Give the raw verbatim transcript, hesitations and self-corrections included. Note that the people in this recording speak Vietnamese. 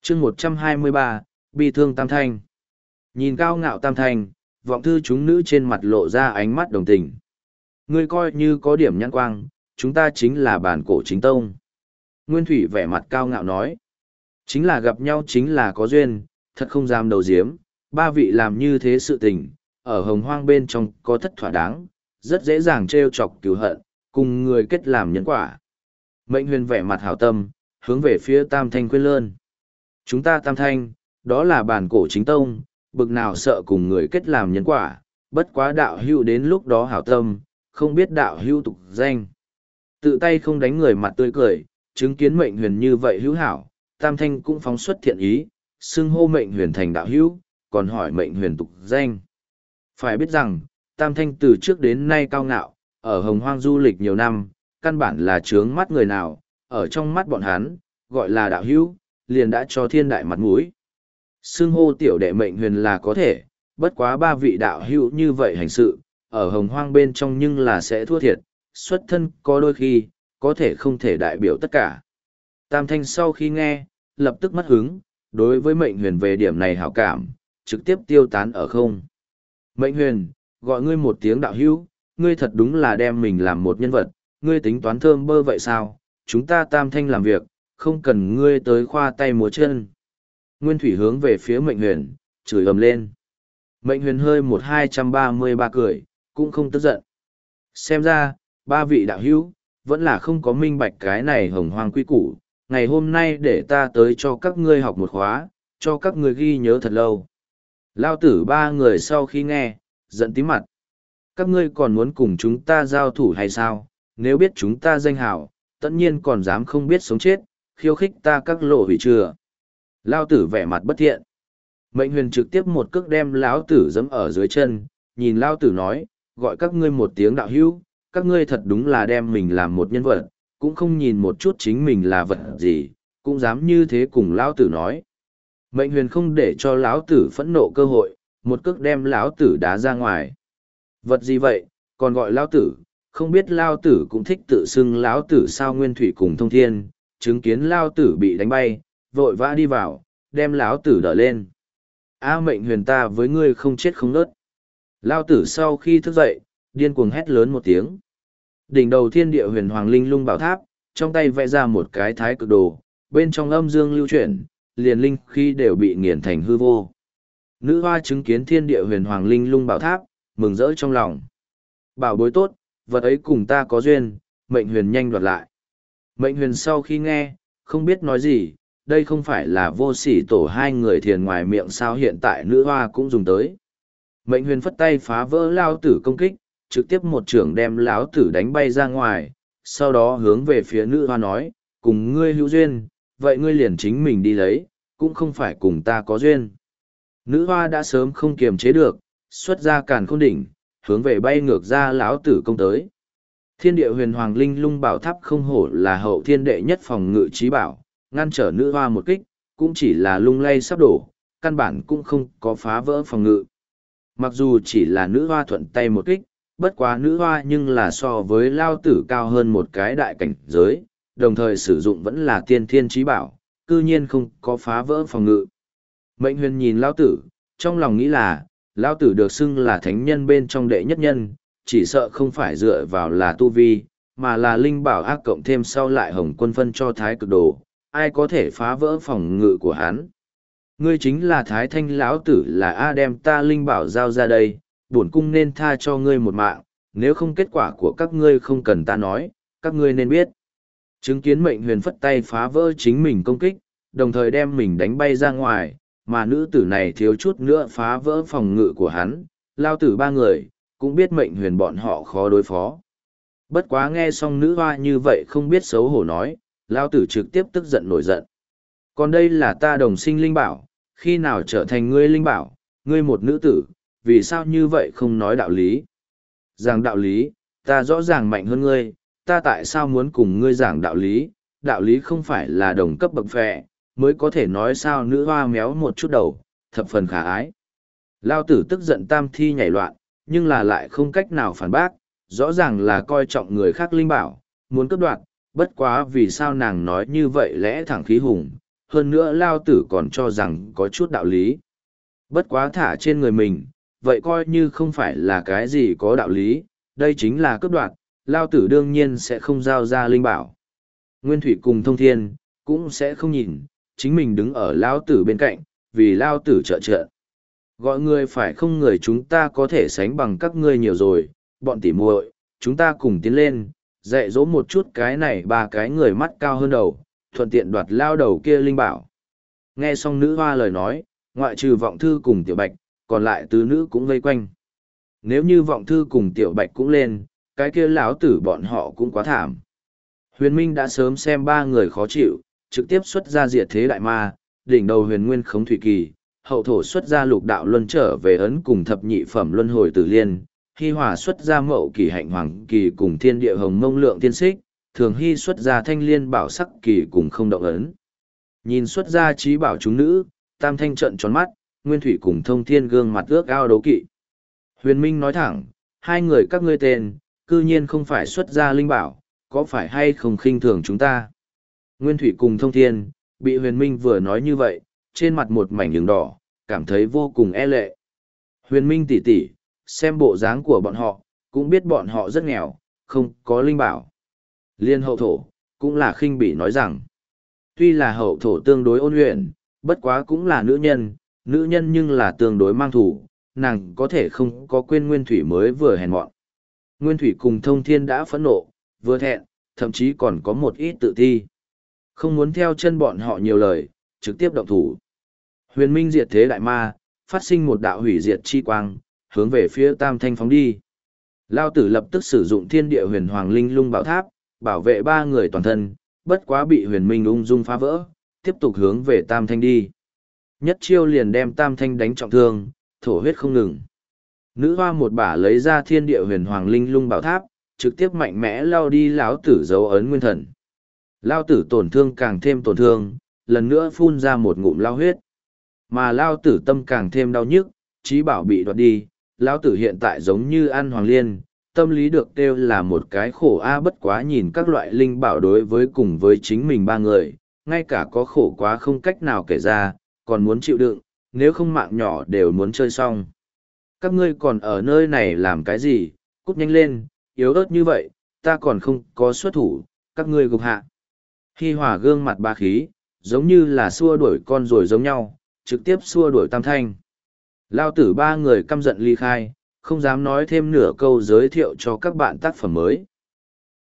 chương một trăm hai mươi ba, bi thương tam thanh. Nhìn cao ngạo tam thanh, vọng thư chúng nữ trên mặt lộ ra ánh mắt đồng tình. Ngươi coi như có điểm nhãn quang, chúng ta chính là bản cổ chính tông. Nguyên Thủy vẻ mặt cao ngạo nói. Chính là gặp nhau chính là có duyên, thật không dám đầu diếm, ba vị làm như thế sự tình, ở hồng hoang bên trong có thất thỏa đáng, rất dễ dàng trêu chọc cứu hận, cùng người kết làm nhân quả. Mệnh Huyền vẻ mặt hảo tâm, hướng về phía tam thanh khuyên lơn. Chúng ta tam thanh, đó là bản cổ chính tông, bực nào sợ cùng người kết làm nhân quả, bất quá đạo hữu đến lúc đó hảo tâm, không biết đạo hữu tục danh. Tự tay không đánh người mặt tươi cười, chứng kiến Mệnh Huyền như vậy hữu hảo, tam thanh cũng phóng xuất thiện ý, xưng hô Mệnh Huyền thành đạo hữu, còn hỏi Mệnh Huyền tục danh. Phải biết rằng, tam thanh từ trước đến nay cao ngạo, ở hồng hoang du lịch nhiều năm, căn bản là trướng mắt người nào, ở trong mắt bọn hắn, gọi là đạo hữu, liền đã cho thiên đại mặt mũi. Xưng hô tiểu đệ Mệnh Huyền là có thể, bất quá ba vị đạo hữu như vậy hành sự, ở hồng hoang bên trong nhưng là sẽ thua thiệt, xuất thân có đôi khi, có thể không thể đại biểu tất cả. Tam thanh sau khi nghe, lập tức mất hứng, đối với Mệnh Huyền về điểm này hảo cảm, trực tiếp tiêu tán ở không. Mệnh Huyền, gọi ngươi một tiếng đạo hữu, ngươi thật đúng là đem mình làm một nhân vật, ngươi tính toán thơm bơ vậy sao, chúng ta tam thanh làm việc, không cần ngươi tới khoa tay múa chân. Nguyên Thủy hướng về phía Mệnh Huyền, chửi ầm lên. Mệnh Huyền hơi một hai trăm ba mươi ba cười, cũng không tức giận. Xem ra, ba vị đạo hữu, vẫn là không có minh bạch cái này hồng hoang quy củ, ngày hôm nay để ta tới cho các ngươi học một khóa, cho các ngươi ghi nhớ thật lâu. Lao tử ba người sau khi nghe, giận tím mặt. Các ngươi còn muốn cùng chúng ta giao thủ hay sao? Nếu biết chúng ta danh hảo, tất nhiên còn dám không biết sống chết, khiêu khích ta các lộ hủy chừa. Lao tử vẻ mặt bất thiện. Mệnh Huyền trực tiếp một cước đem lão tử giẫm ở dưới chân, nhìn Lao tử nói, gọi các ngươi một tiếng đạo hữu, các ngươi thật đúng là đem mình làm một nhân vật, cũng không nhìn một chút chính mình là vật gì, cũng dám như thế cùng Lão tử nói. Mệnh Huyền không để cho lão tử phẫn nộ cơ hội, một cước đem lão tử đá ra ngoài. Vật gì vậy, còn gọi lão tử, không biết lão tử cũng thích tự xưng lão tử sao. Nguyên Thủy cùng Thông Thiên, chứng kiến lão tử bị đánh bay, vội vã đi vào, đem lão tử đỡ lên. A Mệnh Huyền, ta với ngươi không chết không nớt. Lão tử sau khi thức dậy, điên cuồng hét lớn một tiếng. Đỉnh đầu thiên địa huyền hoàng linh lung bảo tháp, trong tay vẽ ra một cái thái cực đồ, bên trong âm dương lưu chuyển, liền linh khí đều bị nghiền thành hư vô. Nữ hoa chứng kiến thiên địa huyền hoàng linh lung bảo tháp, mừng rỡ trong lòng. Bảo bối tốt, vật ấy cùng ta có duyên, Mệnh Huyền nhanh đoạt lại. Mệnh Huyền sau khi nghe, không biết nói gì, đây không phải là vô sỉ tổ hai người thiền ngoài miệng sao, hiện tại nữ hoa cũng dùng tới. Mệnh Huyền phất tay phá vỡ lao tử công kích, trực tiếp một trưởng đem lão tử đánh bay ra ngoài, sau đó hướng về phía nữ hoa nói, cùng ngươi hữu duyên, vậy ngươi liền chính mình đi lấy, cũng không phải cùng ta có duyên. Nữ hoa đã sớm không kiềm chế được, xuất ra càn khôn đỉnh, hướng về bay ngược ra lão tử công tới. Thiên địa huyền hoàng linh lung bảo tháp không hổ là hậu thiên đệ nhất phòng ngự trí bảo, ngăn trở nữ hoa một kích, cũng chỉ là lung lay sắp đổ, căn bản cũng không có phá vỡ phòng ngự. Mặc dù chỉ là nữ hoa thuận tay một kích, bất quá nữ hoa nhưng là so với lao tử cao hơn một cái đại cảnh giới, đồng thời sử dụng vẫn là tiên thiên trí bảo, cư nhiên không có phá vỡ phòng ngự. Mệnh Huyền nhìn lao tử, trong lòng nghĩ là, lao tử được xưng là thánh nhân bên trong đệ nhất nhân, chỉ sợ không phải dựa vào là tu vi, mà là linh bảo ác cộng thêm sau lại hồng quân phân cho thái cực đồ, ai có thể phá vỡ phòng ngự của hắn. Ngươi chính là thái thanh lão tử, là A, đem ta linh bảo giao ra đây, bổn cung nên tha cho ngươi một mạng, nếu không kết quả của các ngươi không cần ta nói, các ngươi nên biết. Chứng kiến Mệnh Huyền phất tay phá vỡ chính mình công kích, đồng thời đem mình đánh bay ra ngoài, mà nữ tử này thiếu chút nữa phá vỡ phòng ngự của hắn, lao tử ba người, cũng biết Mệnh Huyền bọn họ khó đối phó. Bất quá nghe xong nữ hoa như vậy không biết xấu hổ nói, lao tử trực tiếp tức giận nổi giận. Còn đây là ta đồng sinh linh bảo, khi nào trở thành ngươi linh bảo, ngươi một nữ tử, vì sao như vậy không nói đạo lý? Giảng đạo lý, ta rõ ràng mạnh hơn ngươi, ta tại sao muốn cùng ngươi giảng đạo lý? Đạo lý không phải là đồng cấp bậc phệ, mới có thể nói sao. Nữ hoa méo một chút đầu, thập phần khả ái. Lao tử tức giận tam thi nhảy loạn, nhưng là lại không cách nào phản bác, rõ ràng là coi trọng người khác linh bảo, muốn cướp đoạt, bất quá vì sao nàng nói như vậy lẽ thẳng khí hùng, hơn nữa lao tử còn cho rằng có chút đạo lý. Bất quá thả trên người mình, vậy coi như không phải là cái gì có đạo lý, đây chính là cướp đoạt, lao tử đương nhiên sẽ không giao ra linh bảo. Nguyên Thủy cùng Thông Thiên, cũng sẽ không nhìn, chính mình đứng ở lao tử bên cạnh, vì lao tử trợ trợ. Gọi người phải không người chúng ta có thể sánh bằng các ngươi nhiều rồi, bọn tỉ muội, chúng ta cùng tiến lên, dạy dỗ một chút cái này ba cái người mắt cao hơn đầu, thuận tiện đoạt lao đầu kia linh bảo. Nghe xong nữ hoa lời nói, ngoại trừ vọng thư cùng tiểu bạch, còn lại tứ nữ cũng vây quanh. Nếu như vọng thư cùng tiểu bạch cũng lên, cái kia lão tử bọn họ cũng quá thảm. Huyền Minh đã sớm xem ba người khó chịu, trực tiếp xuất ra diệt thế đại ma, đỉnh đầu huyền nguyên khống thủy kỳ, hậu thổ xuất ra lục đạo luân trở về ấn cùng thập nhị phẩm luân hồi tử liên, hy hòa xuất ra mậu kỳ hạnh hoàng kỳ cùng thiên địa hồng mông lượng tiên xích, thường hy xuất ra thanh liên bảo sắc kỳ cùng không động ấn. Nhìn xuất ra trí bảo chúng nữ, tam thanh trận tròn mắt, Nguyên Thủy cùng Thông Thiên gương mặt ước ao đấu kỵ. Huyền Minh nói thẳng, hai người các ngươi tên, cư nhiên không phải xuất ra linh bảo, có phải hay không khinh thường chúng ta? Nguyên Thủy cùng Thông Thiên, bị Huyền Minh vừa nói như vậy, trên mặt một mảnh đường đỏ, cảm thấy vô cùng e lệ. Huyền Minh tỉ tỉ, xem bộ dáng của bọn họ, cũng biết bọn họ rất nghèo, không có linh bảo. Liên hậu thổ, cũng là khinh bỉ nói rằng, tuy là hậu thổ tương đối ôn luyện, bất quá cũng là nữ nhân, nữ nhân nhưng là tương đối mang thủ, nàng có thể không có quên Nguyên Thủy mới vừa hèn mọn. Nguyên Thủy cùng Thông Thiên đã phẫn nộ, vừa thẹn, thậm chí còn có một ít tự ti. Không muốn theo chân bọn họ nhiều lời, trực tiếp động thủ. Huyền Minh diệt thế đại ma, phát sinh một đạo hủy diệt chi quang, hướng về phía Tam Thanh phóng đi. Lao tử lập tức sử dụng thiên địa huyền hoàng linh lung bảo tháp, bảo vệ ba người toàn thân, bất quá bị Huyền Minh ung dung phá vỡ, tiếp tục hướng về Tam Thanh đi. Nhất chiêu liền đem Tam Thanh đánh trọng thương, thổ huyết không ngừng. Nữ hoa một bả lấy ra thiên địa huyền hoàng linh lung bảo tháp, trực tiếp mạnh mẽ lao đi lão tử dấu ấn nguyên thần. Lao tử tổn thương càng thêm tổn thương, lần nữa phun ra một ngụm lao huyết. Mà lao tử tâm càng thêm đau nhức, trí bảo bị đoạt đi, lao tử hiện tại giống như ăn hoàng liên, tâm lý được kêu là một cái khổ a bất quá nhìn các loại linh bảo đối với cùng với chính mình ba người, ngay cả có khổ quá không cách nào kể ra, còn muốn chịu đựng, nếu không mạng nhỏ đều muốn chơi xong. Các ngươi còn ở nơi này làm cái gì, cút nhanh lên, yếu ớt như vậy, ta còn không có xuất thủ, các ngươi gục hạ. Hi Hòa gương mặt ba khí, giống như là xua đuổi con rồi giống nhau, trực tiếp xua đuổi Tam Thanh. Lao tử ba người căm giận ly khai, không dám nói thêm nửa câu giới thiệu cho các bạn tác phẩm mới.